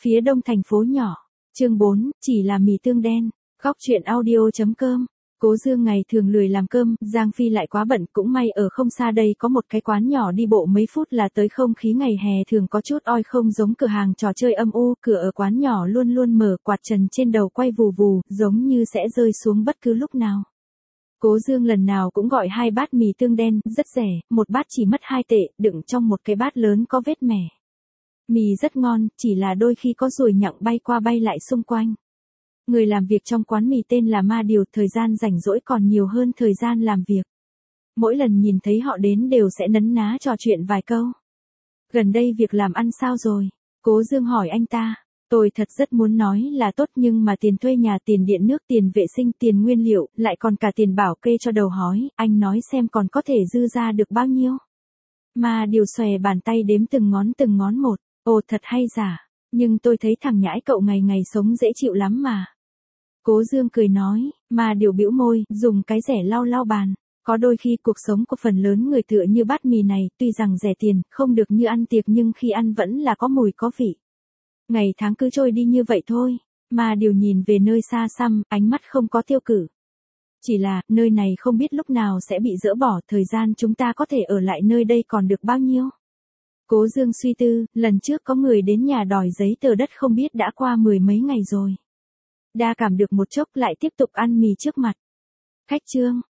Phía đông thành phố nhỏ. Chương 4, chỉ là mì tương đen. Góc truyện audio.com. Cố Dương ngày thường lười làm cơm, Giang Phi lại quá bận, cũng may ở không xa đây có một cái quán nhỏ đi bộ mấy phút là tới. Không khí ngày hè thường có chút oi, không giống cửa hàng trò chơi âm u, cửa ở quán nhỏ luôn luôn mở, quạt trần trên đầu quay vù vù, giống như sẽ rơi xuống bất cứ lúc nào. Cố Dương lần nào cũng gọi 2 bát mì tương đen, rất rẻ, một bát chỉ mất 2 tệ, đựng trong một cái bát lớn có vết mẻ. Mì rất ngon, chỉ là đôi khi có ruồi nhặng bay qua bay lại xung quanh. Người làm việc trong quán mì tên là Ma Điều, thời gian rảnh rỗi còn nhiều hơn thời gian làm việc. Mỗi lần nhìn thấy họ đến đều sẽ nấn ná trò chuyện vài câu. Gần đây việc làm ăn sao rồi? Cố Dương hỏi anh ta. Tôi thật rất muốn nói là tốt, nhưng mà tiền thuê nhà, tiền điện nước, tiền vệ sinh, tiền nguyên liệu, lại còn cả tiền bảo kê cho đầu hói, anh nói xem còn có thể dư ra được bao nhiêu? Ma Điều xòe bàn tay đếm từng ngón một. Ồ, thật hay giả, nhưng tôi thấy thằng nhãi cậu ngày ngày sống dễ chịu lắm mà. Cố Dương cười nói. Ma Điều bĩu môi, dùng cái rẻ lau lau bàn. Có đôi khi cuộc sống của phần lớn người tựa như bát mì này, tuy rằng rẻ tiền, không được như ăn tiệc, nhưng khi ăn vẫn là có mùi có vị. Ngày tháng cứ trôi đi như vậy thôi. Ma Điều nhìn về nơi xa xăm, ánh mắt không có tiêu cự. Chỉ là, nơi này không biết lúc nào sẽ bị dỡ bỏ, thời gian chúng ta có thể ở lại nơi đây còn được bao nhiêu? Cố Dương suy tư, lần trước có người đến nhà đòi giấy tờ đất không biết đã qua 10 mấy ngày rồi. Đa cảm được một chốc lại tiếp tục ăn mì trước mặt. Khách trương,